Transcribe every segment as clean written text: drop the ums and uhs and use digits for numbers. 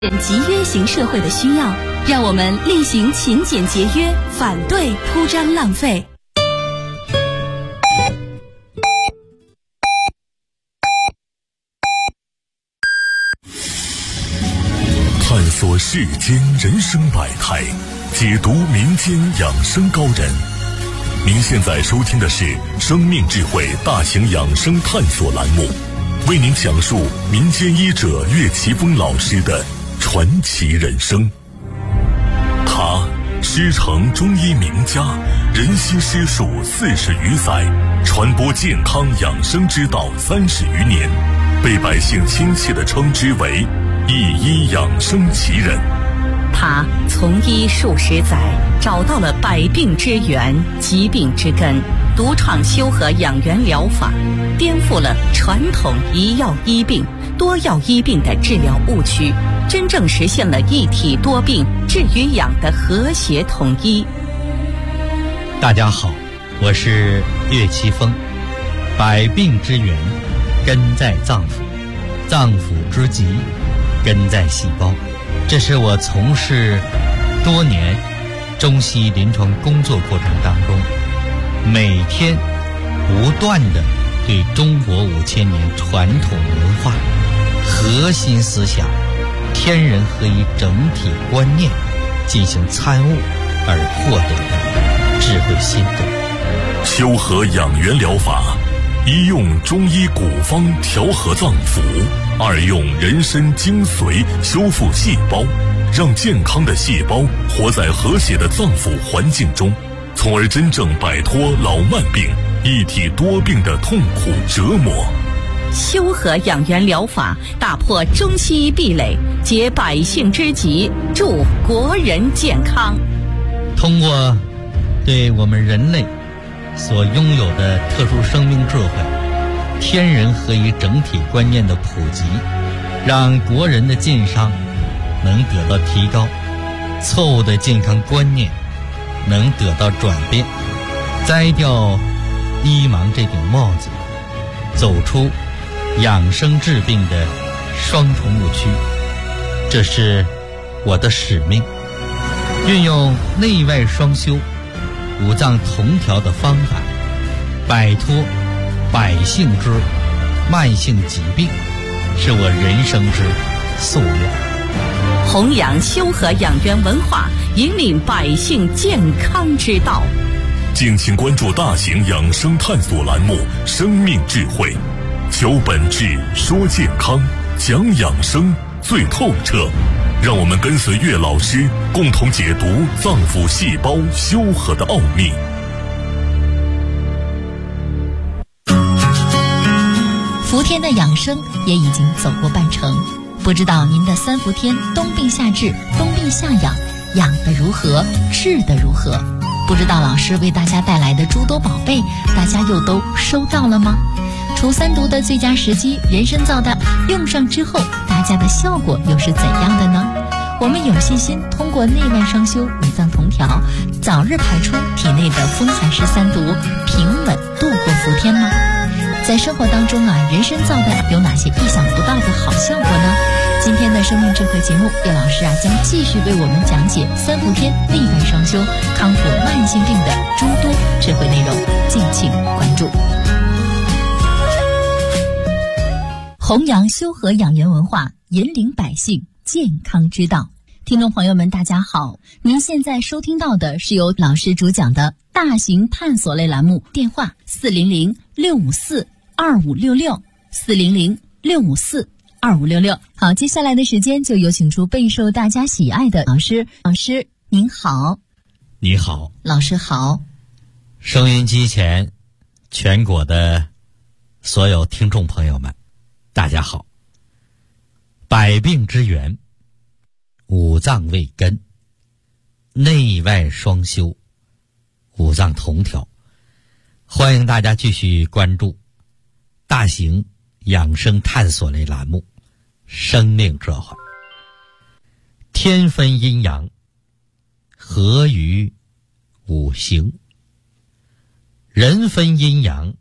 集约型社会的需要，让我们厉行勤俭节约，反对铺张浪费。 探索世间人生百态，解读民间养生高人。您现在收听的是生命智慧大型养生探索栏目，为您讲述民间医者岳奇峰老师的传奇人生。他师承中医名家，仁心师术40余载，传播健康养生之道30余年，被百姓亲切地称之为一医养生奇人。 他从医数十载，找到了百病之源、疾病之根，独创修和养元疗法，颠覆了传统一药医病、多药医病的治疗误区，真正实现了一体多病、治与养的和谐统一。 大家好，我是岳奇峰。百病之源根在脏腑，脏腑之疾根在细胞。这是我从事多年中西医临床工作过程当中，每天不断地对中国5000年传统文化核心思想天人合一整体观念进行参悟而获得的智慧心得。 修和养元疗法，一用中医古方调和脏腑，二用人参精髓修复细胞，让健康的细胞活在和谐的脏腑环境中，从而真正摆脱老慢病、一体多病的痛苦折磨。 修和养元疗法打破中西医壁垒，解百姓之急，助国人健康。 通过对我们人类所拥有的特殊生命智慧、天人合一整体观念的普及，让国人的健康能得到提高，错误的健康观念能得到转变，摘掉医盲这顶帽子，走出养生治病的双重误区。这是我的使命，运用内外双修、五脏同调的方法，摆脱百姓之慢性疾病，是我人生之夙愿。 弘扬修和养元文化，引领百姓健康之道。 敬请关注大型养生探索栏目《生命智慧》，求本质，说健康，讲养生最透彻。让我们跟随岳老师，共同解读脏腑细胞修和的奥秘。 伏天的养生也已经走过半程，不知道您的3伏天冬病夏治、冬病夏养养得如何，治得如何？不知道老师为大家带来的诸多宝贝，大家又都收到了吗？除3毒的最佳时机，人参皂的用上之后，大家的效果又是怎样的呢？我们有信心通过内外双修、五脏同调，早日排出体内的风寒湿3毒，平稳度过伏天吗？在生活当中人参皂的有哪些意想不到的好效果呢？今天的生命智慧节目，岳老师将继续为我们讲解3伏天内外双修康复慢性病的诸多智慧内容，敬请关注。弘扬修和养元文化，引领百姓健康之道。听众朋友们大家好，您现在收听到的是由老师主讲的大型探索类栏目，电话400-654-2566，400-654-2566。好，接下来的时间就有请出备受大家喜爱的老师。老师您好。 你好。 老师好。 收音机前全国的所有听众朋友们大家好。百病之源，五脏为根，内外双修，五脏同调。欢迎大家继续关注大型养生探索类栏目生命智慧。天分阴阳，合于五行；人分阴阳，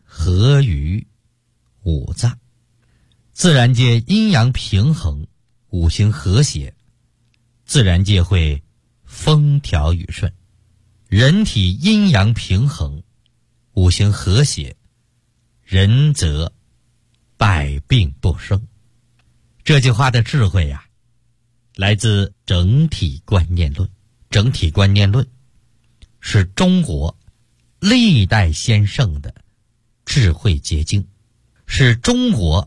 合于五脏。自然界阴阳平衡， 五行和谐，自然界会风调雨顺；人体阴阳平衡，五行和谐，人则百病不生。这句话的智慧呀，来自整体观念论。整体观念论是中国历代先圣的智慧结晶，是中国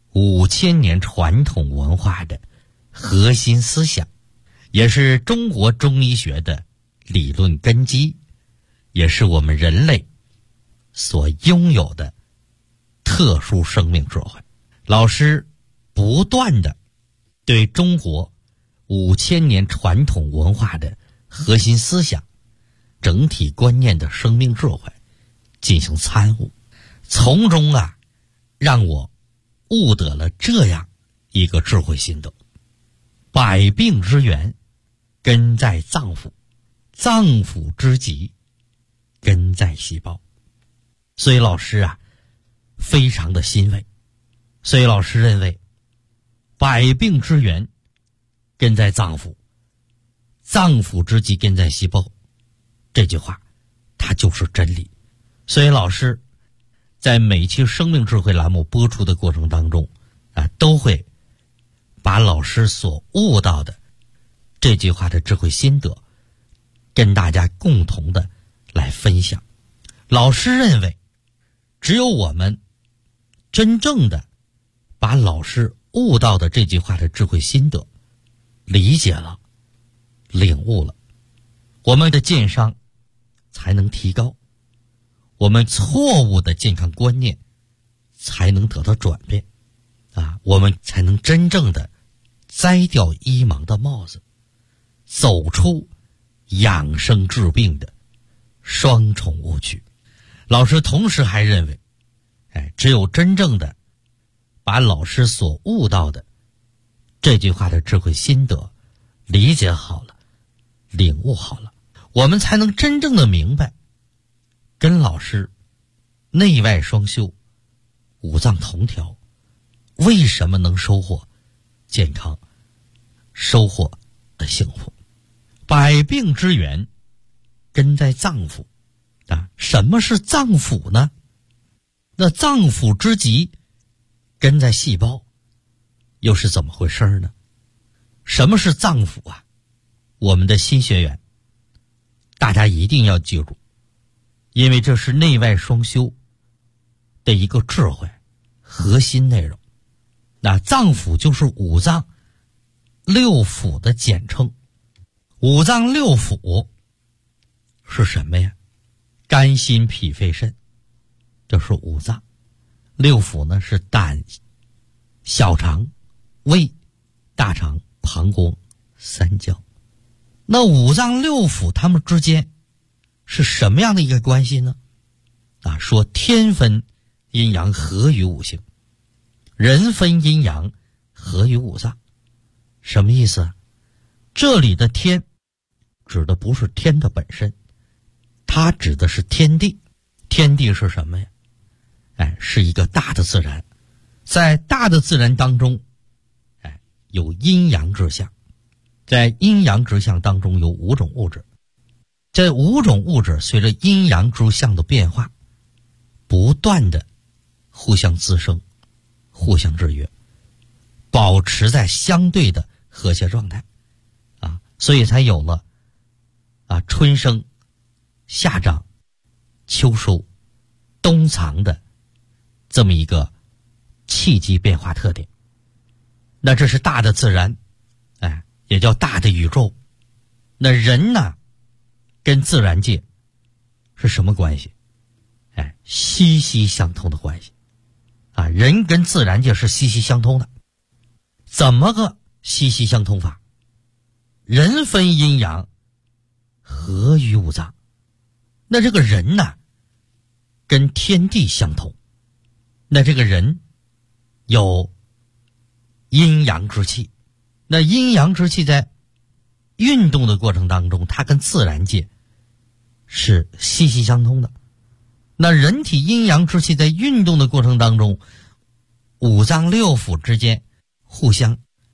5000年传统文化的核心思想，也是中国中医学的理论根基，也是我们人类所拥有的特殊生命智慧。老师不断的对中国5000年传统文化的核心思想、整体观念的生命智慧进行参悟，从中让我悟得了这样一个智慧心得：百病之源根在脏腑，脏腑之疾根在细胞。所以老师非常的欣慰。所以老师认为，百病之源根在脏腑，脏腑之疾根在细胞，这句话它就是真理。所以老师在每期生命智慧栏目播出的过程当中都会把老师所悟到的这句话的智慧心得跟大家共同的来分享。老师认为，只有我们真正的把老师悟到的这句话的智慧心得理解了、领悟了，我们的健商才能提高，我们错误的健康观念才能得到转变我们才能真正的摘掉医盲的帽子，走出养生治病的双重误区。老师同时还认为，只有真正的把老师所悟到的这句话的智慧心得理解好了、领悟好了，我们才能真正的明白，跟老师内外双修、五脏同调，为什么能收获健康、收获的幸福。百病之源根在脏腑什么是脏腑呢？那脏腑之疾根在细胞，又是怎么回事呢？什么是脏腑我们的新学员大家一定要记住，因为这是内外双修的一个智慧核心内容。那脏腑就是五脏六腑的简称。五脏六腑是什么呀？肝心脾肺肾，这是五脏。六腑呢是胆、小肠、胃、大肠、膀胱、三焦。那五脏六腑它们之间是什么样的一个关系呢？说天分阴阳合于五行，人分阴阳合于五脏。什么意思？这里的天指的不是天的本身，它指的是天地。天地是什么呀？是一个大的自然。在大的自然当中有阴阳之象，在阴阳之象当中有5种物质。这5种物质随着阴阳之象的变化不断的互相滋生、互相制约，保持在相对的和谐状态所以才有了春生、夏长、秋收、冬藏的这么一个气机变化特点。那这是大的自然也叫大的宇宙。那人呢跟自然界是什么关系？息息相通的关系人跟自然界是息息相通的。怎么个息息相通法？人分阴阳合于五脏。那这个人呢跟天地相通，那这个人有阴阳之气。那阴阳之气在运动的过程当中，它跟自然界是息息相通的。那人体阴阳之气在运动的过程当中，五脏六腑之间互相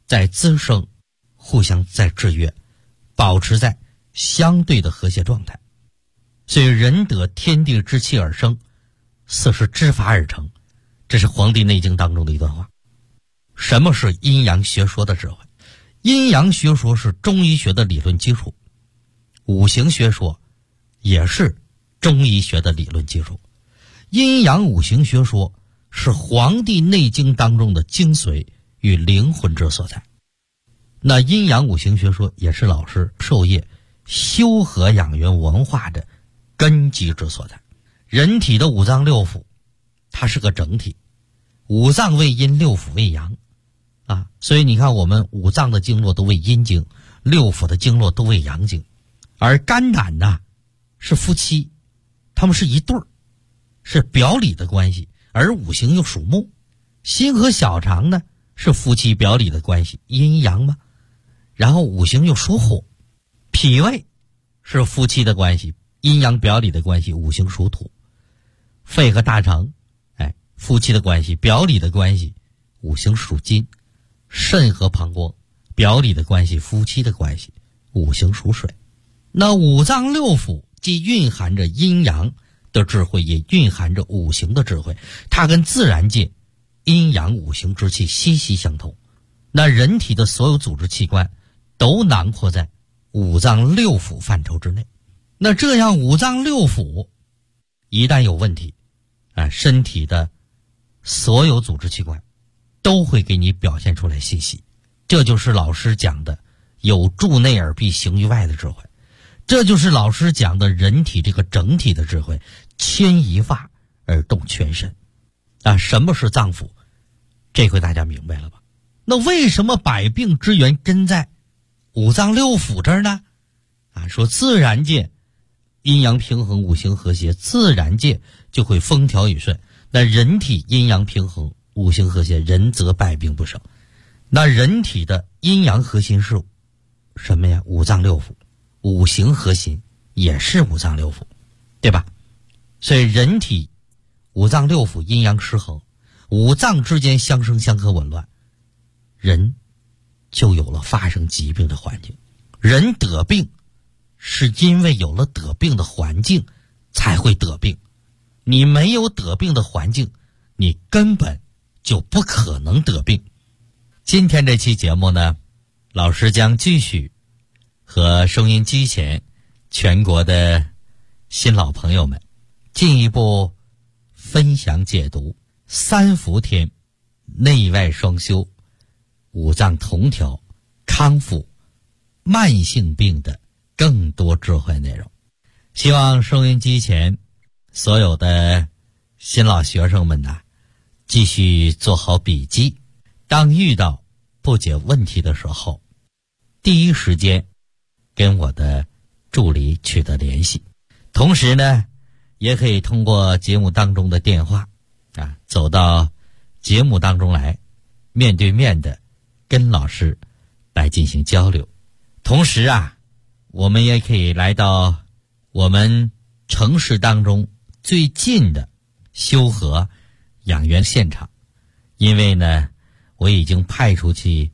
在滋生，互相在制约，保持在相对的和谐状态。所以人得天地之气而生，四时之法而成，这是《黄帝内经》当中的一段话。什么是阴阳学说的智慧？阴阳学说是中医学的理论基础，五行学说也是中医学的理论基础。阴阳五行学说是《黄帝内经》当中的精髓与灵魂之所在。那阴阳五行学说也是老师授业修和养元文化的根基之所在。人体的五脏六腑它是个整体，五脏为阴，六腑为阳啊，所以你看我们五脏的经络都为阴经，六腑的经络都为阳经。而肝胆呢是夫妻，他们是一对儿，是表里的关系，而五行又属木。心和小肠呢是夫妻表里的关系，阴阳嘛，然后五行又属火。脾胃是夫妻的关系，阴阳表里的关系，五行属土。肺和大肠夫妻的关系，表里的关系，五行属金。肾和膀胱表里的关系，夫妻的关系，五行属水。那五脏六腑既蕴含着阴阳的智慧，也蕴含着五行的智慧，它跟自然界阴阳五行之气息息相通。那人体的所有组织器官都囊括在五脏六腑范畴之内。那这样五脏六腑一旦有问题身体的所有组织器官都会给你表现出来信息。这就是老师讲的有助内而必行于外的智慧，这就是老师讲的人体这个整体的智慧，牵一发而动全身什么是脏腑？这回大家明白了吧？那为什么百病之源根在五脏六腑这儿呢？说自然界阴阳平衡，五行和谐，自然界就会风调雨顺。那人体阴阳平衡，五行和谐，人则百病不生。那人体的阴阳核心是什么呀？五脏六腑。五行核心也是五脏六腑，对吧？所以人体五脏六腑阴阳失衡，五脏之间相生相克紊乱，人就有了发生疾病的环境。人得病是因为有了得病的环境才会得病，你没有得病的环境，你根本就不可能得病。今天这期节目呢，老师将继续和收音机前全国的新老朋友们进一步分享解读三伏天内外双修、五脏同调、康复慢性病的更多智慧内容。希望收音机前所有的新老学生们继续做好笔记，当遇到不解问题的时候，第一时间跟我的助理取得联系。同时呢，也可以通过节目当中的电话走到节目当中来，面对面的跟老师来进行交流。同时我们也可以来到我们城市当中最近的修和养元现场，因为呢我已经派出去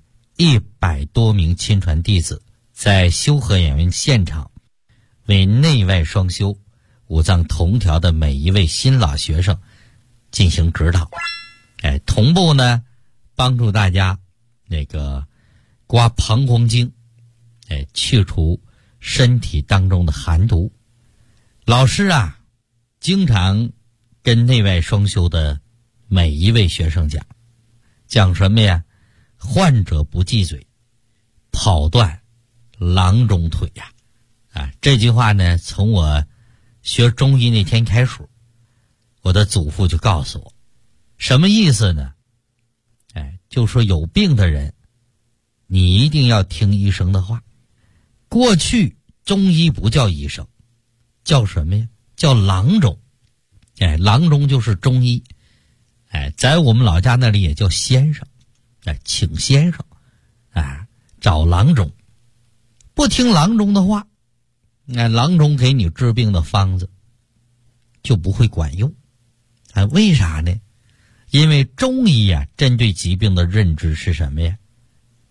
100多名亲传弟子，在修和养元现场为内外双修、五脏同调的每一位新老学生进行指导，同步呢帮助大家刮膀胱经，去除身体当中的寒毒。老师经常跟内外双修的每一位学生讲什么呀？患者不忌嘴，跑断郎中腿这句话呢，从我学中医那天开始，我的祖父就告诉我，什么意思呢？就说有病的人你一定要听医生的话。过去中医不叫医生，叫什么呀？叫郎中。郎中就是中医。在我们老家那里也叫先生。请先生找郎中。不听郎中的话，郎中给你治病的方子就不会管用。为啥呢？因为中医针对疾病的认知是什么呀？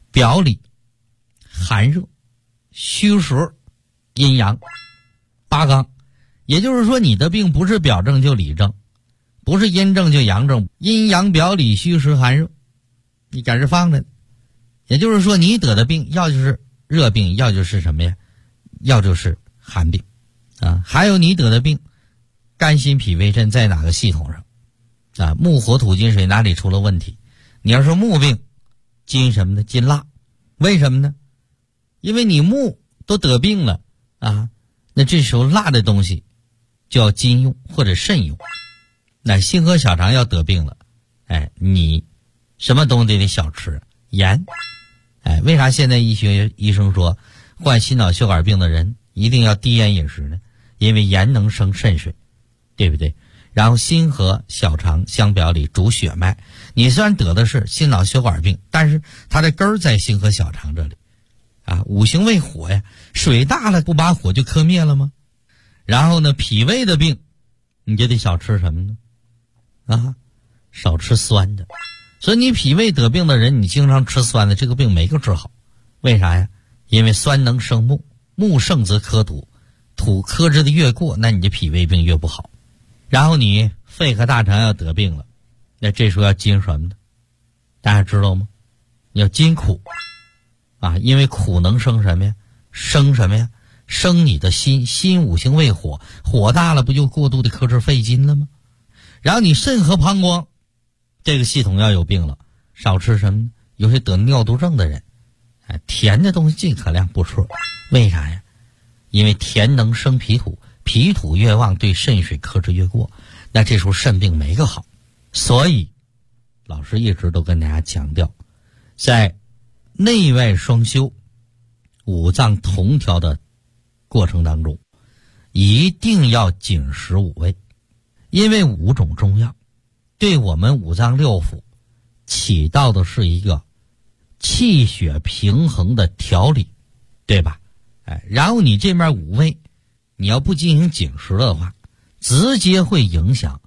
表里寒热、虚实、阴阳、八纲。也就是说，你的病不是表症就里症，不是阴症就阳症，阴阳表里虚实寒热，你赶着放着。也就是说，你得的病要就是热病，要就是什么呀？要就是寒病啊。还有你得的病，肝心脾胃肾在哪个系统上啊？木火土金水哪里出了问题？你要说木病，金什么呢？金蜡。为什么呢？因为你木都得病了啊，那这时候辣的东西就要金用或者肾用。那心和小肠要得病了，你什么东西得少吃？盐。为啥现在医生说患心脑血管病的人一定要低盐饮食呢？因为盐能生肾水，对不对？然后心和小肠相表里主血脉，你虽然得的是心脑血管病，但是它的根儿在心和小肠这里啊。五行为火呀，水大了不把火就磕灭了吗？然后呢，脾胃的病你就得少吃什么呢？啊，少吃酸的。所以你脾胃得病的人，你经常吃酸的，这个病没个治好。为啥呀？因为酸能生木，木盛则克土，土克制的越过，那你的脾胃病越不好。然后你肺和大肠要得病了，那这时候要金什么呢？大家知道吗？要金苦啊，因为苦能生什么呀？生什么呀？生你的心，心五行为火，火大了不就过度的克制肺金了吗？然后你肾和膀胱这个系统要有病了，少吃什么呢？有些得尿毒症的人，甜的东西尽可量不吃。为啥呀？因为甜能生脾土，脾土越旺，对肾水克制越过，那这时候肾病没个好。所以老师一直都跟大家强调，在内外双修、五脏同调的过程当中，一定要紧食五味，因为5种中药对我们五脏六腑起到的是一个气血平衡的调理，对吧？然后你这面5味你要不进行紧食的话，直接会影响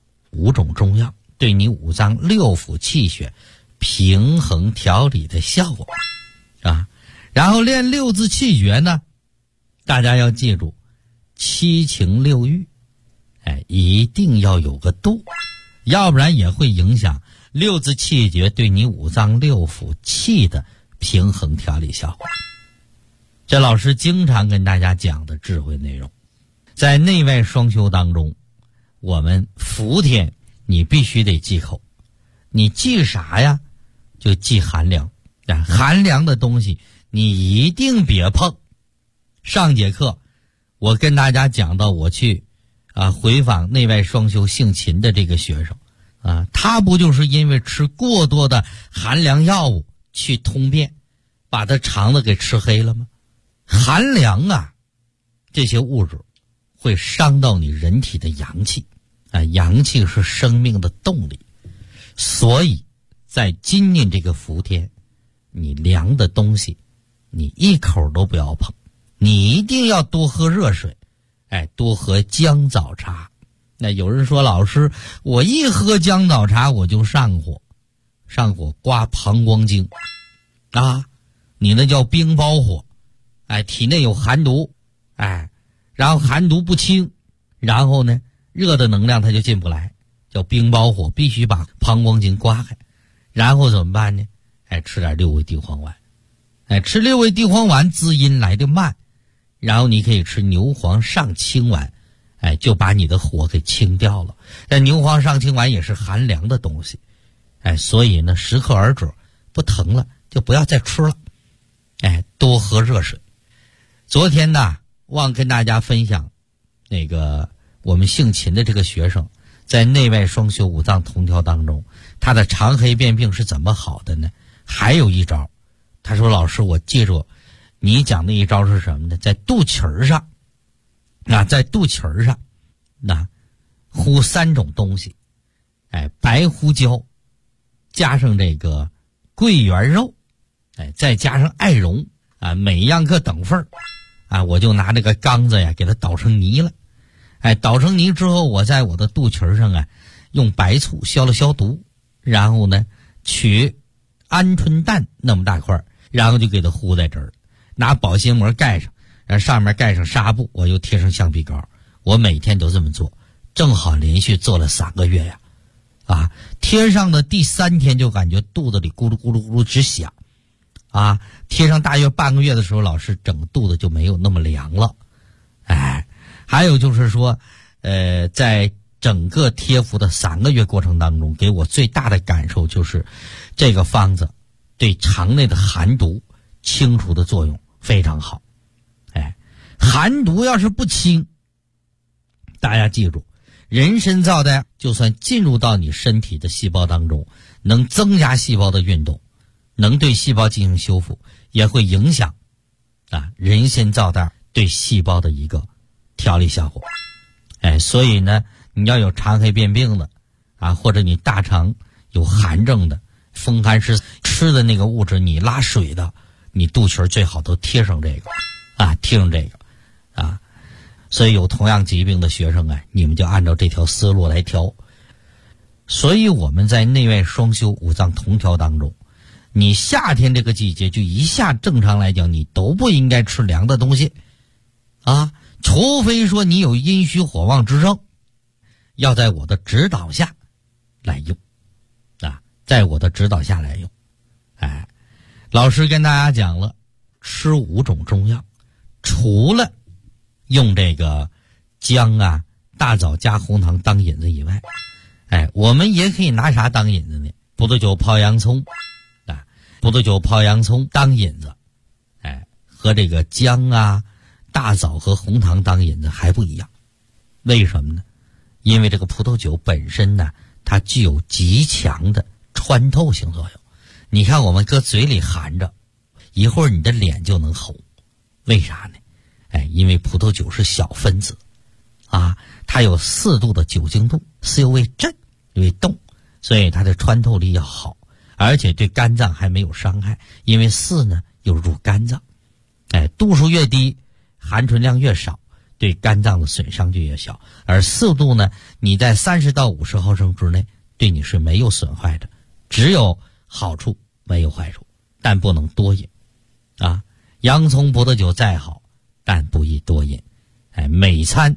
5种中药对你五脏六腑气血平衡调理的效果啊。然后练6字气诀呢，大家要记住7情6欲，一定要有个度，要不然也会影响6字气诀对你五脏六腑气的平衡调理效果。这老师经常跟大家讲的智慧内容，在内外双修当中，我们伏天你必须得忌口，你忌啥呀？就忌寒凉，寒凉的东西你一定别碰。上节课我跟大家讲到，我去回访内外双修姓秦的这个学生啊，他不就是因为吃过多的寒凉药物去通便，把他肠子给吃黑了吗？寒凉啊，这些物质会伤到你人体的阳气啊，阳气是生命的动力。所以在今年这个伏天，你凉的东西你一口都不要碰，你一定要多喝热水，多喝姜枣茶。那有人说，老师我一喝姜枣茶我就上火刮膀胱经啊，你那叫冰包火，体内有寒毒，然后寒毒不清，然后呢热的能量它就进不来，叫冰包火，必须把膀胱经刮开。然后怎么办呢？吃点6味地黄丸，吃6味地黄丸滋阴来得慢，然后你可以吃牛黄上清丸，就把你的火给清掉了。但牛黄上清丸也是寒凉的东西，所以呢适可而止，不疼了就不要再吃了，多喝热水。昨天呢忘跟大家分享那个我们姓秦的这个学生在内外双修五脏同调当中，他的肠黑便病是怎么好的呢？还有一招，他说老师我记住你讲的一招是什么呢？在肚脐上在肚脐上糊3种东西，白胡椒加上这个桂圆肉，再加上艾绒每样各等份我就拿这个缸子给它捣成泥了，捣成泥之后，我在我的肚脐上用白醋消了消毒，然后呢取鹌鹑蛋那么大块， 然后就给它糊在这儿，拿保鲜膜盖上，然后上面盖上纱布，我又贴上橡皮膏。我每天都这么做，正好连续做了3个月呀。贴上的第3天就感觉肚子里咕噜咕噜咕噜直响。贴上大约半个月的时候，老师整个肚子就没有那么凉了。还有就是说，在整个贴服的3个月过程当中，给我最大的感受就是这个方子对肠内的寒毒清除的作用非常好。寒毒要是不清，大家记住，人参皂苷就算进入到你身体的细胞当中，能增加细胞的运动，能对细胞进行修复，也会影响人参皂苷对细胞的一个调理效果。所以呢，你要有肠黑便病的或者你大肠有寒症的，风寒湿吃的那个物质你拉水的，你肚脐最好都贴上这个贴上这个所以有同样疾病的学生你们就按照这条思路来调。所以我们在内外双修五脏同调当中，你夏天这个季节就一下正常来讲你都不应该吃凉的东西除非说你有阴虚火旺之症，要在我的指导下来用在我的指导下来用。老师跟大家讲了，吃5种中药，除了用这个姜大枣加红糖当引子以外，我们也可以拿啥当引子呢？葡萄酒泡洋葱葡萄酒泡洋葱当引子和这个姜大枣和红糖当引子还不一样。为什么呢？因为这个葡萄酒本身呢，它具有极强的穿透性作用。你看我们搁嘴里含着，一会儿你的脸就能红。为啥呢？因为葡萄酒是小分子它有4度的酒精度，4又为震又为动，所以它的穿透力要好，而且对肝脏还没有伤害，因为4呢又入肝脏。度数越低，含醇量越少，对肝脏的损伤就越小。而4度呢，你在30到50毫升之内，对你是没有损害的，只有好处没有坏处，但不能多饮洋葱葡萄酒再好，但不宜多饮。每餐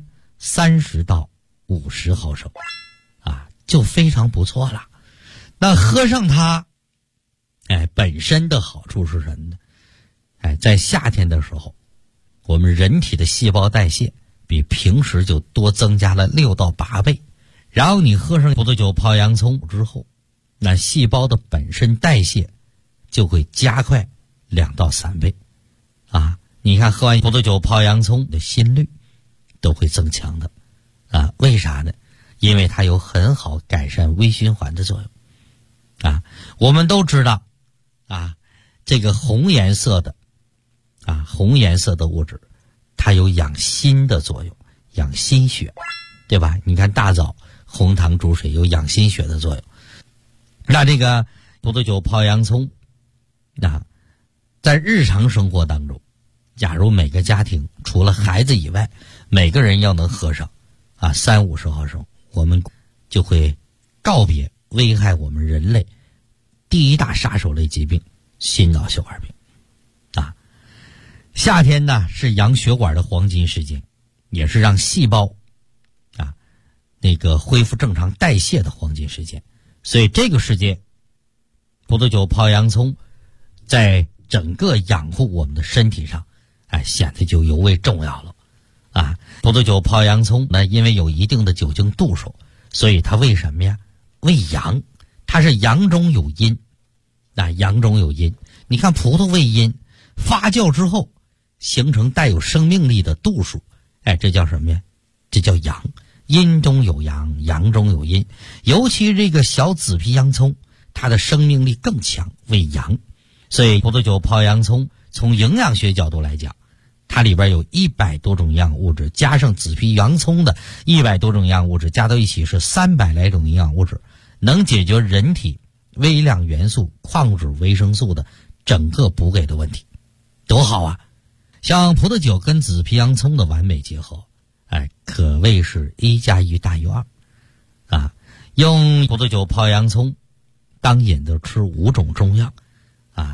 30到50毫升就非常不错了。那喝上它本身的好处是什么呢？在夏天的时候，我们人体的细胞代谢比平时就多增加了6到8倍。然后你喝上葡萄酒泡洋葱之后，那细胞的本身代谢就会加快2到3倍你看喝完葡萄酒泡洋葱的心率都会增强的为啥呢？因为它有很好改善微循环的作用我们都知道这个红颜色的物质，它有养心的作用，养心血，对吧？你看大枣、红糖煮水有养心血的作用。那这个葡萄酒泡洋葱在日常生活当中，假如每个家庭除了孩子以外，每个人要能喝上30-50毫升，我们就会告别危害我们人类第一大杀手类疾病心脑血管病夏天呢是养血管的黄金时间，也是让细胞那个恢复正常代谢的黄金时间。所以这个时间，葡萄酒泡洋葱在整个养护我们的身体上显得就尤为重要了葡萄酒泡洋葱呢，因为有一定的酒精度数，所以它为什么呀？为阳，它是阳中有阴阳中有阴。你看葡萄为阴，发酵之后形成带有生命力的度数这叫什么呀？这叫阳。阴中有阳，阳中有阴。尤其这个小紫皮洋葱，它的生命力更强，为阳。所以葡萄酒泡洋葱从营养学角度来讲，它里边有100多种营养物质，加上紫皮洋葱的100多种营养物质，加到一起是300来种营养物质，能解决人体微量元素、矿物质、维生素的整个补给的问题，多好啊！像葡萄酒跟紫皮洋葱的完美结合，可谓是1+1大于2用葡萄酒泡洋葱当引子吃5种中药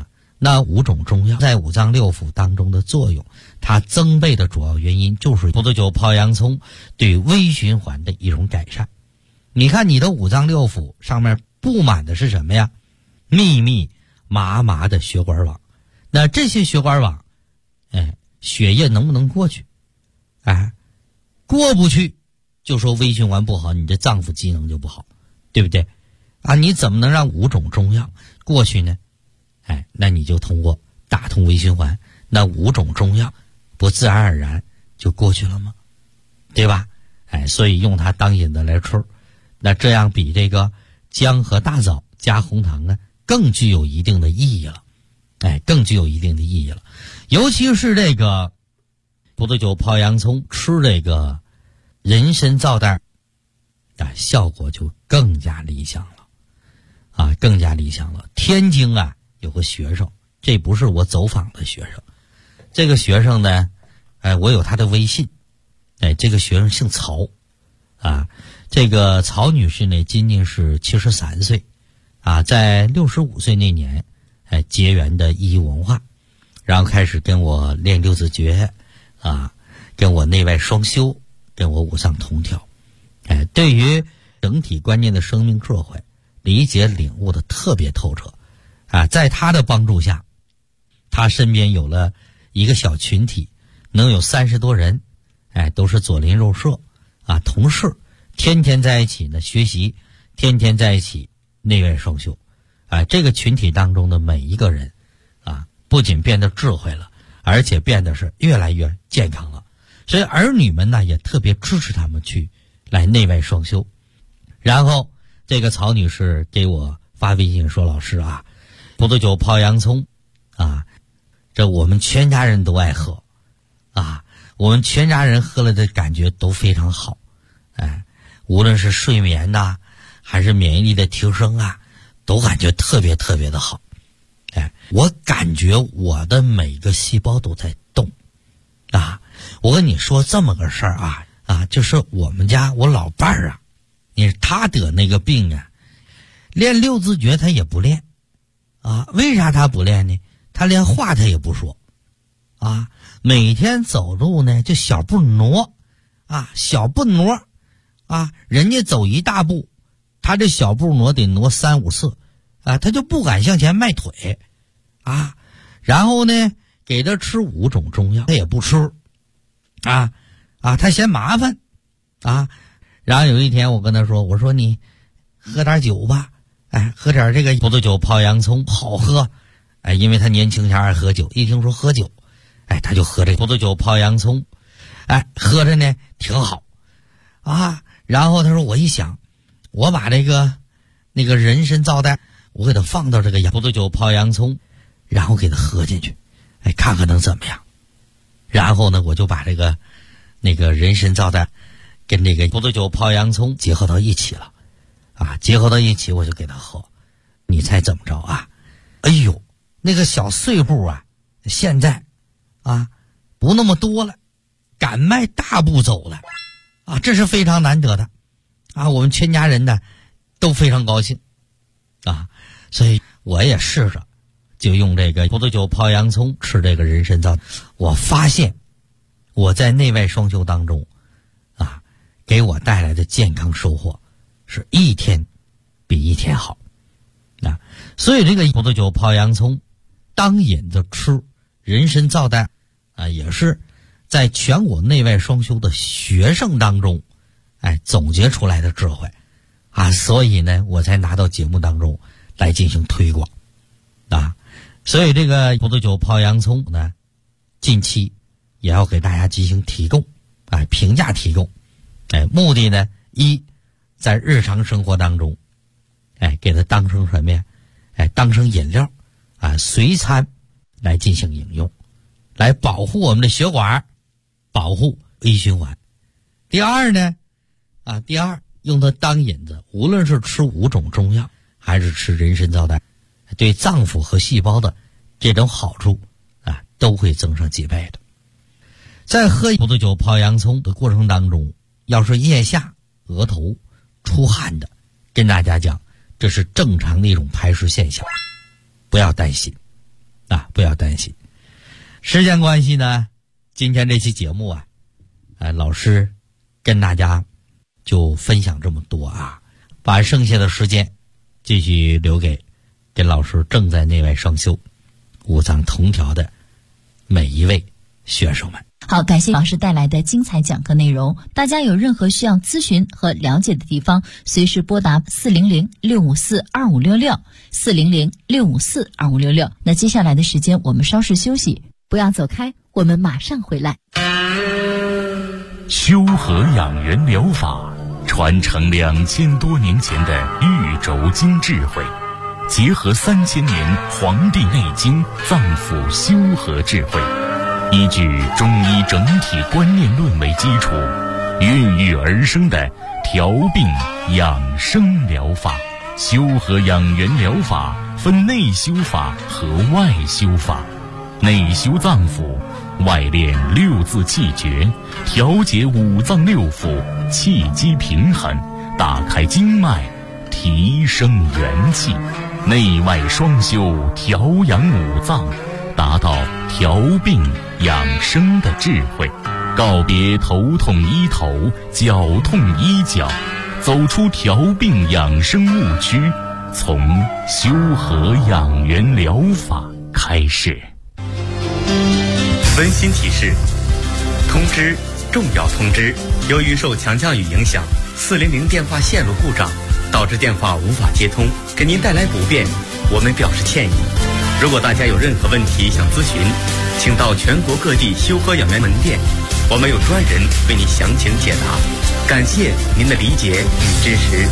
那5种中药在五脏六腑当中的作用，它增倍的主要原因就是葡萄酒泡洋葱对微循环的一种改善。你看你的五脏六腑上面布满的是什么呀？密密麻麻的血管网。那这些血管网，血液能不能过去？过不去，就说微循环不好，你的脏腑机能就不好，对不对？你怎么能让5种中药过去呢？那你就通过打通微循环，那5种中药不自然而然就过去了吗？对吧？所以用它当引子来吃，那这样比这个姜和大枣加红糖呢更具有一定的意义了。更具有一定的意义了。尤其是这个葡萄酒泡洋葱吃这个人参皂袋，效果就更加理想了。更加理想了。天津有个学生，这不是我走访的学生，这个学生呢，我有他的微信。这个学生姓曹，这个曹女士呢，今年是73岁，在65岁那年，结缘的医文化，然后开始跟我练六字诀，跟我内外双修，跟我五脏同调，对于整体观念的生命智慧理解领悟的特别透彻，在他的帮助下，他身边有了一个小群体，能有30多人，都是左邻右舍，同事，天天在一起呢学习，天天在一起内外双修，这个群体当中的每一个人，不仅变得智慧了，而且变得是越来越健康了。所以儿女们呢也特别支持他们去来内外双修。然后这个曹女士给我发微信说，老师葡萄酒泡洋葱，这我们全家人都爱喝，我们全家人喝了的感觉都非常好，无论是睡眠还是免疫力的提升都感觉特别特别的好。我感觉我的每个细胞都在动。我跟你说这么个事儿就是我们家我老伴儿他得那个病练六字诀他也不练为啥他不练呢？他连话他也不说每天走路呢就小步挪小步挪人家走一大步，他这小步挪得挪3、5次他就不敢向前迈腿然后呢给他吃5种中药他也不吃他嫌麻烦然后有一天我跟他说，我说你喝点酒吧，喝点这个葡萄酒泡洋葱好喝，因为他年轻前爱喝酒，一听说喝酒他就喝这葡萄酒泡洋葱，喝着呢挺好然后他说，我一想我把那个人参皂袋我给他放到这个葡萄酒泡洋葱，然后给他喝进去，看看能怎么样。然后呢我就把这个人参皂袋跟这个葡萄酒泡洋葱结合到一起了结合到一起我就给他喝。你猜怎么着哎呦，那个小碎步现在不那么多了，敢迈大步走了这是非常难得的我们全家人呢都非常高兴所以我也试着就用这个葡萄酒泡洋葱吃这个人参皂，我发现我在内外双修当中给我带来的健康收获是一天比一天好所以这个葡萄酒泡洋葱当引子吃，人参皂袋也是在全国内外双修的学生当中总结出来的智慧所以呢我才拿到节目当中来进行推广所以这个葡萄酒泡洋葱呢近期也要给大家进行提供评价提供目的呢一，在日常生活当中给它当成什么呀当成饮料随餐来进行饮用，来保护我们的血管，保护微循环。第二呢用它当引子，无论是吃5种中药还是吃人参皂袋，对脏腑和细胞的这种好处都会增上几倍的。在喝葡萄酒泡洋葱的过程当中，要是腋下额头出汗的，跟大家讲这是正常的一种排湿现象，不要担心不要担心。时间关系呢，今天这期节目啊，老师跟大家就分享这么多啊，把剩下的时间继续留给老师正在内外双修、五脏同调的每一位学生们。 好，感谢老师带来的精彩讲课内容。大家有任何需要咨询和了解的地方，随时拨打400-654-2566，400-654-2566。那接下来的时间我们稍事休息，不要走开，我们马上回来。 修和养元疗法传承2000多年前的玉轴经智慧，结合3000年《黄帝内经》脏腑修和智慧，依据中医整体观念论为基础，孕育而生的调病养生疗法。修和养元疗法分内修法和外修法，内修脏腑，外练6字气诀，调节五脏六腑，气机平衡，打开经脉，提升元气，内外双修，调养五脏，达到调病养生的智慧，告别头痛医头，脚痛医脚，走出调病养生误区，从修和养元疗法开始。 温馨提示：通知，重要通知！由于受强降雨影响，400电话线路故障，导致电话无法接通，给您带来不便，我们表示歉意。如果大家有任何问题想咨询，请到全国各地修和养元门店，我们有专人为您详情解答。感谢您的理解与支持。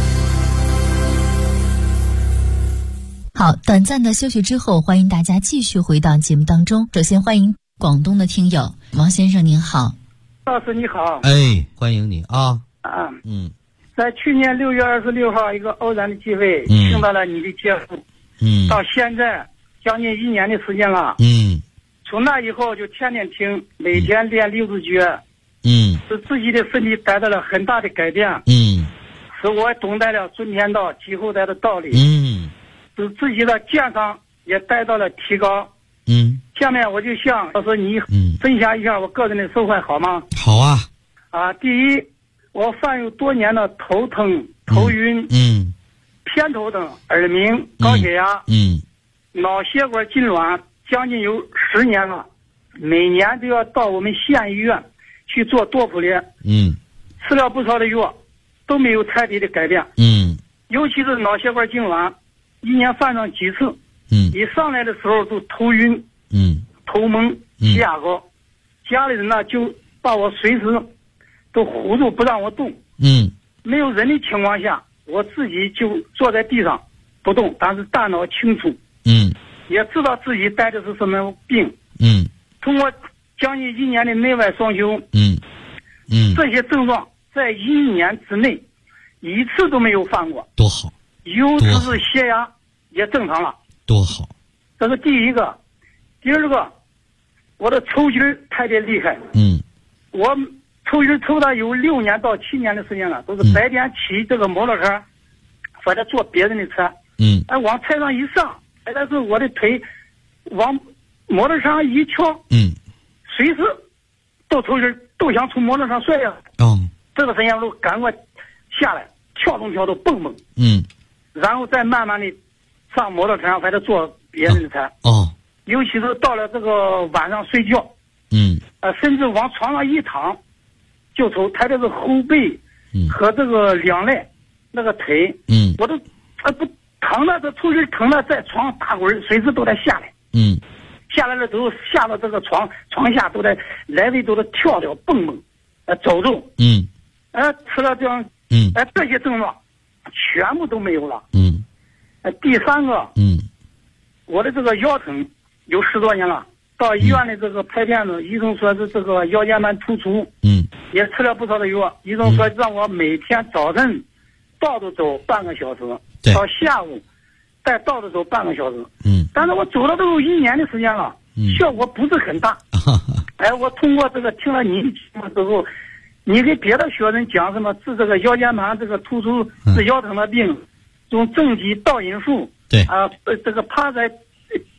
好，短暂的休息之后，欢迎大家继续回到节目当中。首先欢迎广东的听友王先生，您好。 老师你好。 欢迎你啊。 在去年6月26号一个偶然的机会，听到了你的节目，到现在将近1年的时间了。从那以后就天天听，每天练6字诀，使自己的身体得到了很大的改变，使我懂得了尊天道积后代的道理，使自己的健康也得到了提高。下面我就向老师你分享一下我个人的收获好吗？ 好啊。 第一，我患有多年的头疼、头晕、偏头疼、耳鸣、高血压、脑血管痉挛，将近有10年了，每年都要到我们县医院去做多普列，吃了不少的药，都没有彻底的改变。尤其是脑血管痉挛，一年犯上几次，一上来的时候都头晕，头蒙，血压高，家里人呢就把我随时都唬住不让我动。没有人的情况下，我自己就坐在地上不动，但是大脑清楚，也知道自己带的是什么病。通过将近1年的内外双修，这些症状在1年之内一次都没有犯过。 多好！ 尤其是血压也正常了。 多好！ 这是第一个。第二个，我的抽筋特别厉害。我抽筋抽了有6年到7年的时间了，都是白天骑这个摩托车，或者坐别人的车，往车上一上，但是我的腿往摩托车上一翘，随时都抽筋，都想从摩托车上摔下来。这个时间我都赶快下来，跳动蹦蹦，然后再慢慢的上摩托车上或者坐别人的车。尤其是到了这个晚上睡觉，甚至往床上一躺就抽，特别是后背和这个两肋那个腿，我都不疼了，这抽筋疼了，在床上打滚，随时都得下来。下来了之后，下到这个床下都得来回都得跳蹦蹦，走走。吃了这样，这些症状全部都没有了。第三个，我的这个腰疼有10多年了，到医院的这个拍片子，医生说是这个腰间盘突出，也吃了不少的药，医生说让我每天早晨倒着走半个小时，到下午再倒着走半个小时。但是我走了都有1年的时间了，效果不是很大。我通过这个听了你的节目之后，你给别的学生讲什么治这个腰间盘这个突出治腰疼的病，用正极倒引术，这个趴在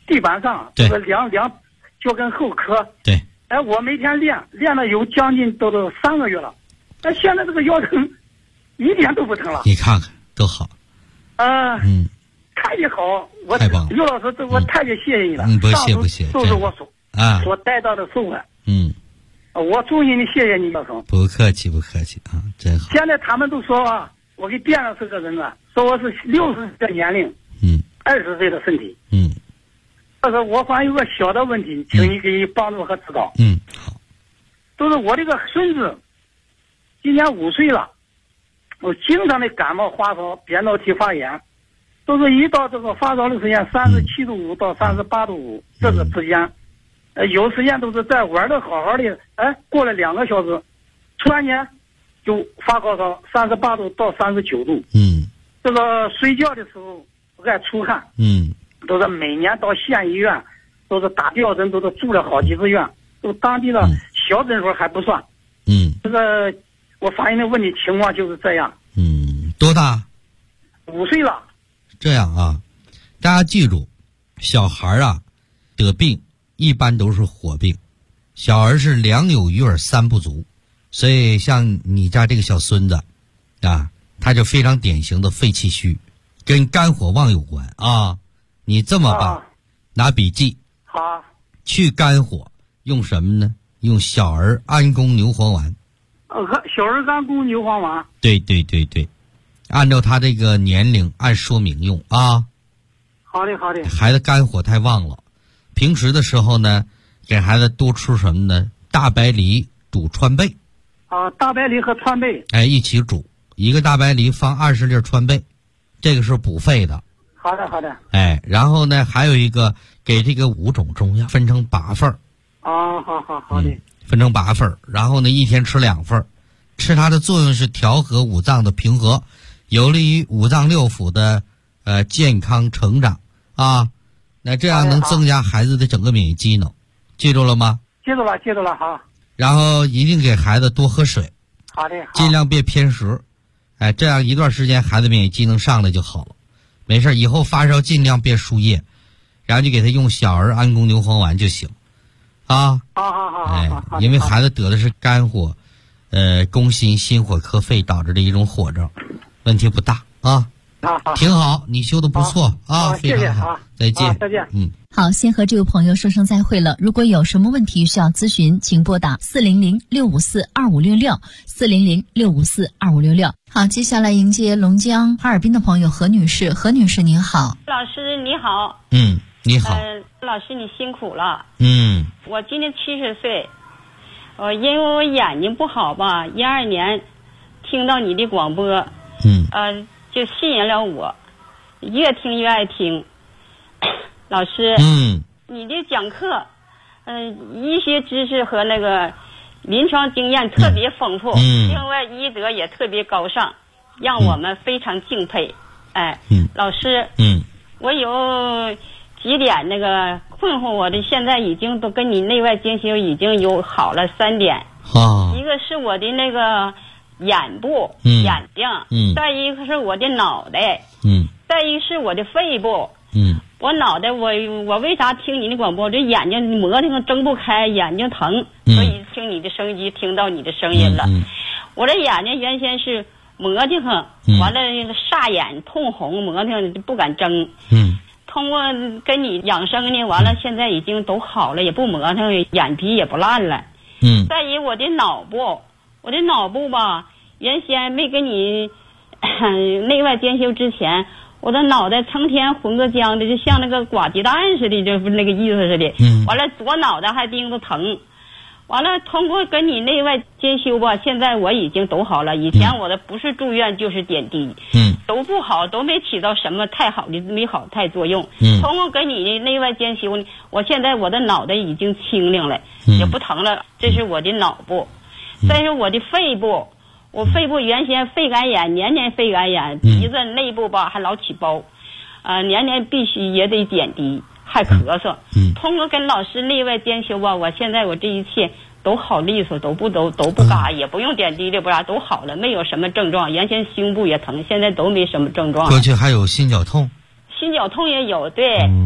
地板上，这个两脚跟后磕。 对。 哎，我每天练了有将近都3个月了，哎，现在这个腰疼一点都不疼了。 你看看多好。 太好， 太棒了。 刘老师，我太谢谢你了。 不谢， 都是我所带到的收获。我衷心的谢谢你，老总。 不客气啊，真好。 现在他们都说啊，我给变了这个人了，说我是60岁的年龄，20岁的身体。但是我还有个小的问题，请你给予帮助和指导。 好。 都是我这个孙子，今年5岁了，我经常的感冒、发烧、扁桃体发炎，都是一到这个发烧的时间37度5到38度5这个之间，有时间都是在玩的好好的，哎，过了2个小时，突然间就发高烧，38度到39度。这个睡觉的时候爱出汗。都是每年到县医院，都是打吊针，都是住了好几个月，都当地的小诊所还不算。这个我反映的问题情况就是这样。 多大 ？5岁了。 这样啊，大家记住，小孩啊得病一般都是火病，小儿是2有余而3不足，所以像你家这个小孙子啊，他就非常典型的肺气虚，跟肝火旺有关啊。你这么办，拿笔记。 好。 去肝火用什么呢？用小儿安宫牛黄丸。 小儿安宫牛黄丸。 对，按照他这个年龄按说明用啊。 好的。 孩子肝火太旺了，平时的时候呢，给孩子多吃什么呢？大白梨煮川贝。 大白梨和川贝。 哎，一起煮，一个大白梨放20粒川贝，这个是补肺的。 好的。 哎，然后呢，还有一个给这个5种中药分成8份儿。 好的。 分成8份儿，然后呢，一天吃2份儿，吃它的作用是调和五脏的平和，有利于五脏六腑的健康成长啊。那这样能增加孩子的整个免疫机能，记住了吗？ 记住了，好。 然后一定给孩子多喝水。 好的。 尽量别偏食，哎，这样一段时间孩子免疫机能上来就好了。没事，以后发烧尽量别输液，然后就给他用小儿安宫牛黄丸就行，啊。好。因为孩子得的是肝火，攻心火克肺导致的一种火症，问题不大啊。 好， 挺好，你修的不错啊，非常好。再见。 再见。 好，先和这位朋友说声再会了。如果有什么问题需要咨询，请拨打400-654-2566，400-654-2566。好，接下来迎接龙江哈尔滨的朋友何女士。何女士您好。 老师你好。 你好。 老师你辛苦了。我今年70岁，因为我眼睛不好吧，12年听到你的广播，就吸引了我，越听越爱听。老师，你的讲课，医学知识和那个临床经验特别丰富，另外医德也特别高尚，让我们非常敬佩。老师，我有几点那个困惑我的，现在已经都跟你内外兼修已经有好了3点。一个是我的那个眼部、眼睛，再一个是我的脑袋，再一个是我的肺部。我脑袋我为啥听你的广播？这眼睛磨腾睁不开，眼睛疼，所以听你的收音机听到你的声音了。我这眼睛原先是磨腾，完了煞眼通红，磨腾不敢睁。通过跟你养生呢，完了现在已经都好了，也不磨腾，眼皮也不烂了。再一我的脑部吧，原先没跟你内外兼修之前，我的脑袋成天浑个浆的，就像那个刮鸡蛋似的，就是那个意思似的。完了左脑袋还钉子疼，完了通过跟你内外兼修吧，现在我已经都好了。以前我的不是住院就是点滴，都不好，都没起到什么太好的美好太作用。通过跟你内外兼修呢，我现在我的脑袋已经清灵了，也不疼了。这是我的脑部。再是我的肺部，我肺部原先肺感染，年年肺感染，鼻子内部吧还老起包，年年必须也得点滴，还咳嗽。通过跟老师内外兼修吧，我现在我这一切都好利索，都不嘎，也不用点滴的，不啥都好了，没有什么症状。原先胸部也疼，现在都没什么症状。 过去还有心绞痛。 心绞痛也有，对，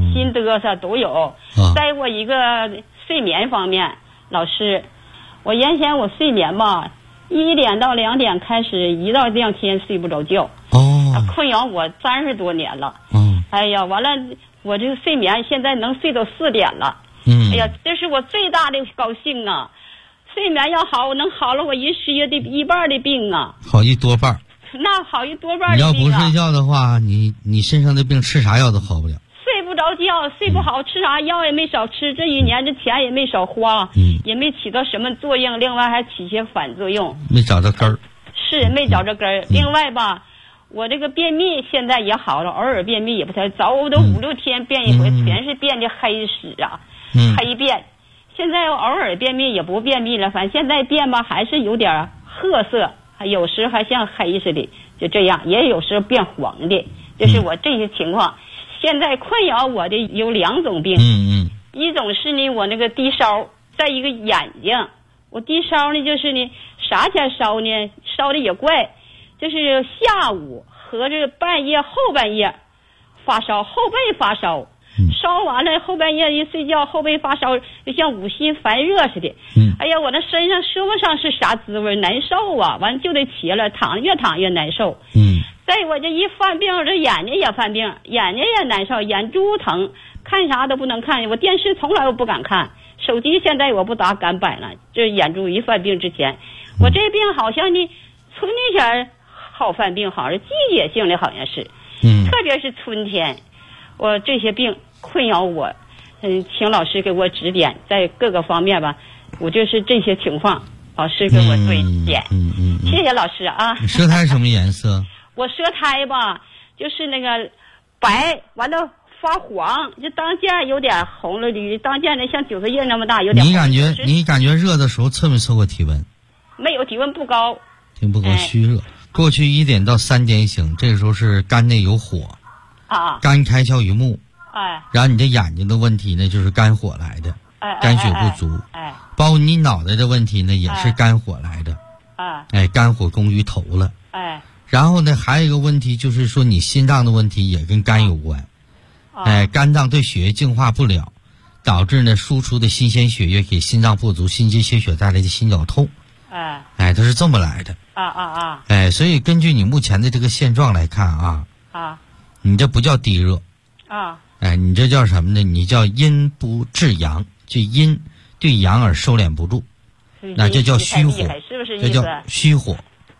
心嘚瑟都有。在我一个睡眠方面，老师，我原先我睡眠吧，1点到2点开始，一到2天睡不着觉。困扰我30多年了。哎呀，完了，我这个睡眠现在能睡到4点了。哎呀，这是我最大的高兴啊！睡眠要好，能好了我1失约的1半的病啊， 好1多半。 那好1多半的病啊！ 你要不睡觉的话，你身上的病吃啥药都好不了。 睡不着觉，睡不好，吃啥药也没少吃，这1年这钱也没少花，也没起到什么作用，另外还起些反作用， 没找着根儿。 是没找着根儿。另外吧，我这个便秘现在也好了，偶尔便秘也不太早，我都5、6天便一回，全是便的黑屎啊，黑便。现在我偶尔便秘也不便秘了，反正现在便吧还是有点褐色，有时还像黑似的，就这样，也有时候变黄的，就是我这些情况。现在困扰我的有2种病，一种是呢我那个低烧，再一个眼睛，我低烧呢就是呢啥前烧呢，烧的也怪，就是下午和这个半夜后半夜发烧，后背发烧，烧完了后半夜一睡觉后背发烧，就像5心烦热似的。哎呀，我这身上说不上是啥滋味，难受啊，完就得起来，越躺越难受。再我这一犯病，这眼睛也犯病，眼睛也难受，眼珠疼，看啥都不能看，我电视从来我不敢看，手机现在我不咋敢摆了，这眼珠一犯病之前，我这病好像呢春天好犯病，好像是季节性的，好像是，特别是春天，我这些病困扰我，请老师给我指点，在各个方面吧，我就是这些情况，老师给我指点。谢谢老师啊。 你舌苔什么颜色？ 我舌苔吧，就是那个白，完了发黄，就当间有点红了绿，当间的像韭菜叶那么大，有点红。 你感觉热的时候测没测过体温？ 没有，体温不高。 体温不高，虚热。过去1点到3点醒，这个时候是肝内有火肝开窍于目。然后你这眼睛的问题呢，就是肝火来的，肝血不足。包括你脑袋的问题呢，也是肝火来的。肝火攻于头了。然后呢，还有一个问题就是说，你心脏的问题也跟肝有关。肝脏对血液净化不了，导致呢输出的新鲜血液给心脏不足，心肌缺血带来的心绞痛。它是这么来的。所以根据你目前的这个现状来看你这不叫低热。你这叫什么呢？你叫阴不至阳，就阴对阳而收敛不住，那这叫虚火， 是不是？ 这叫虚火。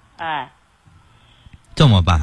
这么办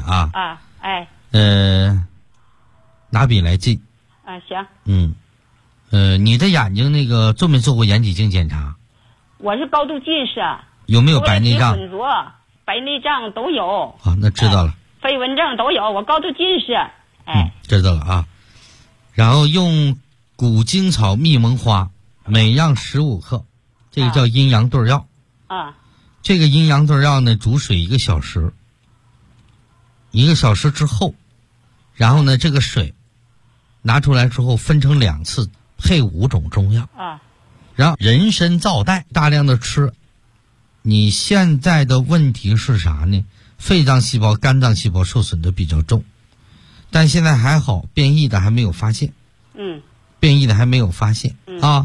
拿笔来记。 行。 你的眼睛那个做没做过眼底镜检查？ 我是高度近视。 有没有白内障？ 白内障都有。 那知道了。 飞蚊症都有，我高度近视。 知道了然后用古精草蜜蒙花，每样15克，这个叫阴阳对药。这个阴阳对药呢，煮水1个小时，1个小时之后，然后呢，这个水拿出来之后分成2次，配5种中药。然后人参皂苷大量的吃。你现在的问题是啥呢？肺脏细胞、肝脏细胞受损的比较重，但现在还好，变异的还没有发现。变异的还没有发现。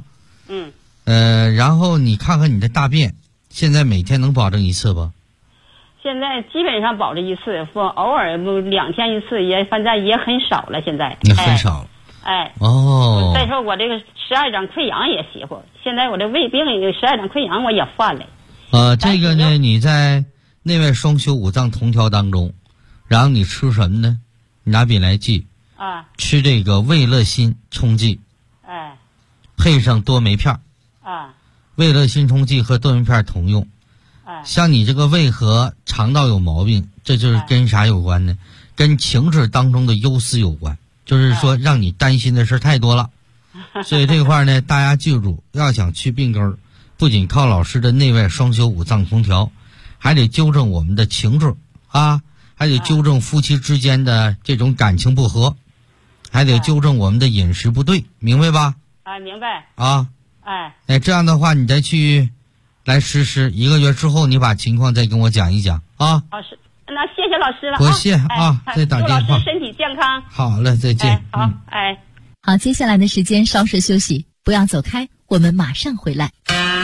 然后你看看你的大便，现在每天能保证1次不？ 现在基本上保证1次，偶尔2天1次，也反正也很少了。现在也很少了。 再说我这个12掌溃疡也邪乎，现在我这胃病12掌溃疡我也犯了。 这个呢，你在内外双修5脏同调当中，然后你吃什么呢？你拿笔来记。吃这个胃乐心冲剂。配上多酶片。胃乐心冲剂和多酶片同用。像你这个胃和肠道有毛病，这就是跟啥有关呢？跟情志当中的忧思有关，就是说让你担心的事太多了。所以这块呢，大家记住，要想去病根儿，不仅靠老师的内外双修5脏同调，还得纠正我们的情志还得纠正夫妻之间的这种感情不和，还得纠正我们的饮食不对，明白吧？ 明白。 这样的话你再去来实施，1个月之后你把情况再跟我讲一讲是，那谢谢老师了。 不谢再打电话。 祝老师身体健康。 好了，再见。 好。 好，接下来的时间稍事休息，不要走开，我们马上回来。